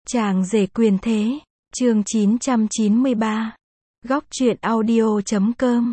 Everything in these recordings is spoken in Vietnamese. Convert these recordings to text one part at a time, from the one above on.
Chàng rể quyền thế, chương 993. Góc truyện audio.com.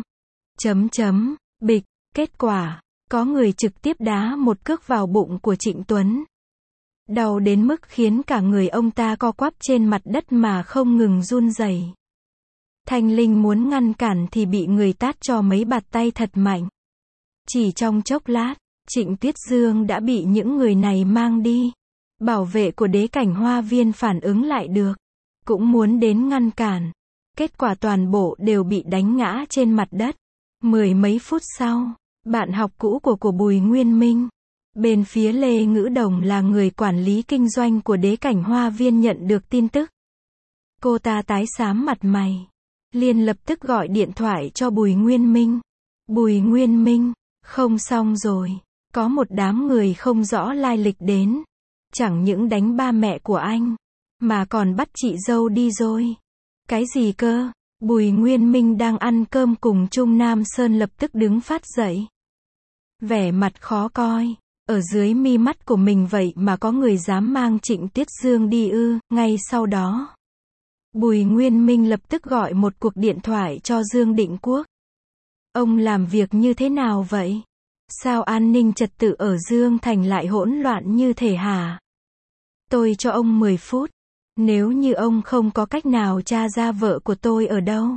Bịch, kết quả, có người trực tiếp đá một cước vào bụng của Trịnh Tuấn. Đau đến mức khiến cả người ông ta co quắp trên mặt đất mà không ngừng run rẩy. Thanh Linh muốn ngăn cản thì bị người tát cho mấy bạt tay thật mạnh. Chỉ trong chốc lát, Trịnh Tuyết Dương đã bị những người này mang đi. Bảo vệ của đế cảnh hoa viên phản ứng lại được, cũng muốn đến ngăn cản. Kết quả toàn bộ đều bị đánh ngã trên mặt đất. Mười mấy phút sau, bạn học cũ của Bùi Nguyên Minh, bên phía Lê Ngữ Đồng là người quản lý kinh doanh của đế cảnh hoa viên nhận được tin tức. Cô ta tái xám mặt mày, liền lập tức gọi điện thoại cho Bùi Nguyên Minh. Bùi Nguyên Minh, không xong rồi, có một đám người không rõ lai lịch đến. Chẳng những đánh ba mẹ của anh, mà còn bắt chị dâu đi rồi. Cái gì cơ? Bùi Nguyên Minh đang ăn cơm cùng Trung Nam Sơn lập tức đứng phát dậy. Vẻ mặt khó coi, ở dưới mi mắt của mình vậy mà có người dám mang Trịnh Tuyết Dương đi ư? Ngay sau đó, Bùi Nguyên Minh lập tức gọi một cuộc điện thoại cho Dương Định Quốc. Ông làm việc như thế nào vậy? Sao an ninh trật tự ở Dương Thành lại hỗn loạn như thể hả? Tôi cho ông 10 phút. Nếu như ông không có cách nào tra ra vợ của tôi ở đâu,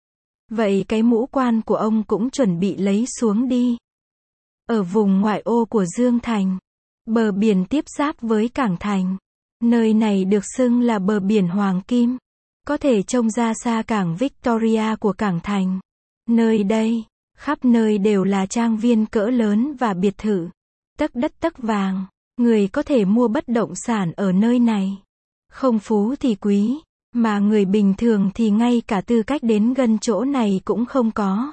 vậy cái mũ quan của ông cũng chuẩn bị lấy xuống đi. Ở vùng ngoại ô của Dương Thành, bờ biển tiếp giáp với Cảng Thành. Nơi này được xưng là bờ biển Hoàng Kim. Có thể trông ra xa cảng Victoria của Cảng Thành. Nơi đây, khắp nơi đều là trang viên cỡ lớn và biệt thự. Tấc đất tấc vàng. Người có thể mua bất động sản ở nơi này. Không phú thì quý, mà người bình thường thì ngay cả tư cách đến gần chỗ này cũng không có.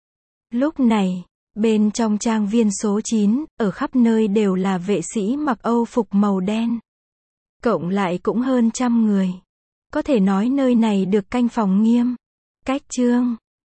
Lúc này, bên trong trang viên số 9, ở khắp nơi đều là vệ sĩ mặc âu phục màu đen. Cộng lại cũng hơn 100 người. Có thể nói nơi này được canh phòng nghiêm. Cách chương